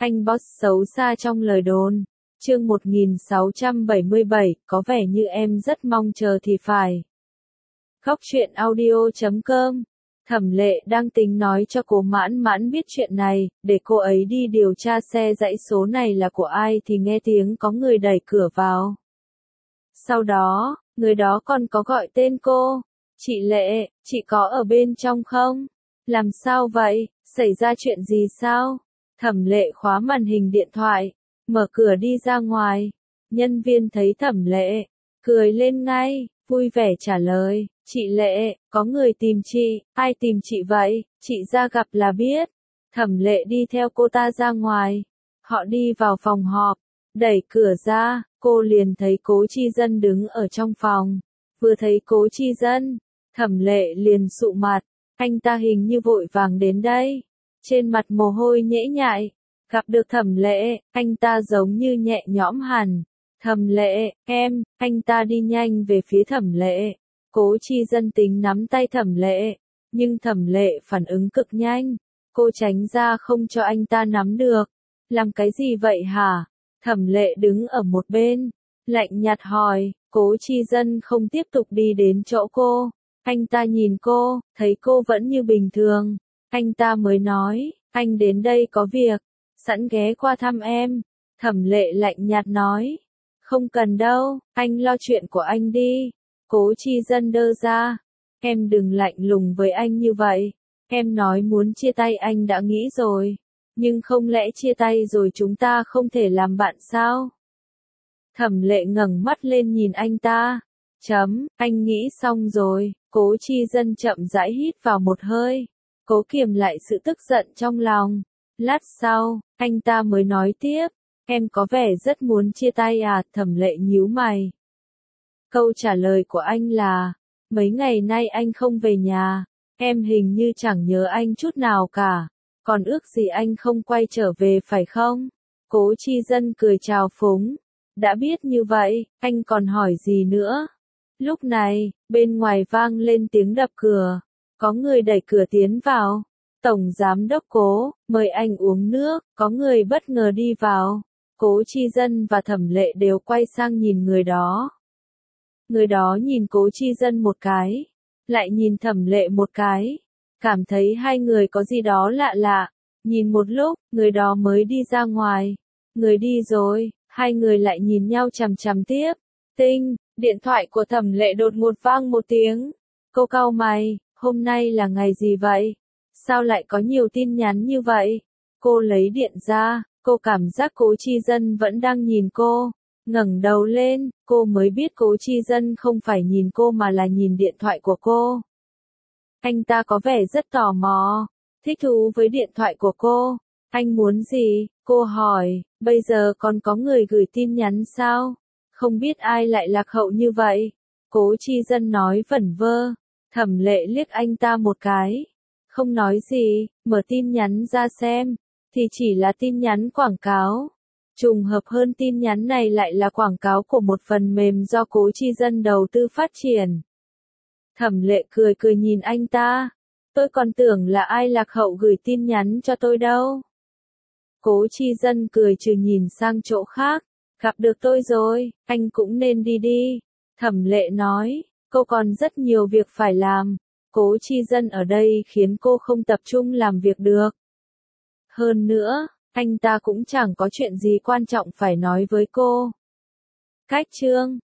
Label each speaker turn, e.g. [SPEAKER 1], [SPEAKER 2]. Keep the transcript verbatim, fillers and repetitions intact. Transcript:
[SPEAKER 1] anh boss xấu xa trong lời đồn. Chương một nghìn sáu trăm bảy mươi bảy, có vẻ như em rất mong chờ thì phải. Góc truyện audio chấm com. Thẩm Lệ đang tính nói cho Cố Mãn Mãn biết chuyện này, để cô ấy đi điều tra xe dãy số này là của ai thì nghe tiếng có người đẩy cửa vào. Sau đó, người đó còn có gọi tên cô. Chị Lệ, chị có ở bên trong không? Làm sao vậy? Xảy ra chuyện gì sao? Thẩm Lệ khóa màn hình điện thoại, mở cửa đi ra ngoài. Nhân viên thấy Thẩm Lệ, cười lên ngay, vui vẻ trả lời, chị Lệ, có người tìm chị, ai tìm chị vậy? Chị ra gặp là biết. Thẩm Lệ đi theo cô ta ra ngoài. Họ đi vào phòng họp, đẩy cửa ra, cô liền thấy Cố Chi Dân đứng ở trong phòng. Vừa thấy Cố Chi Dân, Thẩm Lệ liền sụ mặt, anh ta hình như vội vàng đến đây. Trên mặt mồ hôi nhễ nhại, gặp được Thẩm Lệ, anh ta giống như nhẹ nhõm hẳn. Thẩm Lệ, em, anh ta đi nhanh về phía Thẩm Lệ. Cố Chi Dân tính nắm tay Thẩm Lệ, nhưng Thẩm Lệ phản ứng cực nhanh. Cô tránh ra không cho anh ta nắm được. Làm cái gì vậy hả? Thẩm Lệ đứng ở một bên, lạnh nhạt hỏi. Cố Chi Dân không tiếp tục đi đến chỗ cô. Anh ta nhìn cô, thấy cô vẫn như bình thường. Anh ta mới nói, anh đến đây có việc, sẵn ghé qua thăm em. Thẩm Lệ lạnh nhạt nói, không cần đâu, anh lo chuyện của anh đi. Cố Chi Dân đơ ra, em đừng lạnh lùng với anh như vậy. Em nói muốn chia tay anh đã nghĩ rồi, nhưng không lẽ chia tay rồi chúng ta không thể làm bạn sao? Thẩm Lệ ngẩng mắt lên nhìn anh ta. Chấm, anh nghĩ xong rồi. Cố Chi Dân chậm rãi hít vào một hơi, cố kiềm lại sự tức giận trong lòng. Lát sau, anh ta mới nói tiếp, em có vẻ rất muốn chia tay à? Thẩm Lệ nhíu mày. Câu trả lời của anh là, mấy ngày nay anh không về nhà, em hình như chẳng nhớ anh chút nào cả, còn ước gì anh không quay trở về phải không? Cố Chi Dân cười trào phúng, đã biết như vậy, anh còn hỏi gì nữa? Lúc này, bên ngoài vang lên tiếng đập cửa, có người đẩy cửa tiến vào. Tổng Giám đốc Cố, mời anh uống nước, có người bất ngờ đi vào. Cố Chi Dân và Thẩm Lệ đều quay sang nhìn người đó. Người đó nhìn Cố Chi Dân một cái, lại nhìn Thẩm Lệ một cái, cảm thấy hai người có gì đó lạ lạ. Nhìn một lúc, người đó mới đi ra ngoài. Người đi rồi, hai người lại nhìn nhau chằm chằm tiếp. Tinh, điện thoại của Thẩm Lệ đột ngột vang một tiếng. Cô cau mày, hôm nay là ngày gì vậy? Sao lại có nhiều tin nhắn như vậy? Cô lấy điện ra, cô cảm giác Cố Chi Dân vẫn đang nhìn cô. Ngẩng đầu lên, cô mới biết Cố Chi Dân không phải nhìn cô mà là nhìn điện thoại của cô. Anh ta có vẻ rất tò mò, thích thú với điện thoại của cô. Anh muốn gì? Cô hỏi, bây giờ còn có người gửi tin nhắn sao? Không biết ai lại lạc hậu như vậy. Cố Chi Dân nói vẩn vơ. Thẩm Lệ liếc anh ta một cái, không nói gì, mở tin nhắn ra xem, thì chỉ là tin nhắn quảng cáo. Trùng hợp hơn tin nhắn này lại là quảng cáo của một phần mềm do Cố Chi Dân đầu tư phát triển. Thẩm Lệ cười cười nhìn anh ta, tôi còn tưởng là ai lạc hậu gửi tin nhắn cho tôi đâu. Cố Chi Dân cười trừ nhìn sang chỗ khác, gặp được tôi rồi, anh cũng nên đi đi. Thẩm Lệ nói, cô còn rất nhiều việc phải làm. Cố Chi Dân ở đây khiến cô không tập trung làm việc được. Hơn nữa, anh ta cũng chẳng có chuyện gì quan trọng phải nói với cô. Cách chương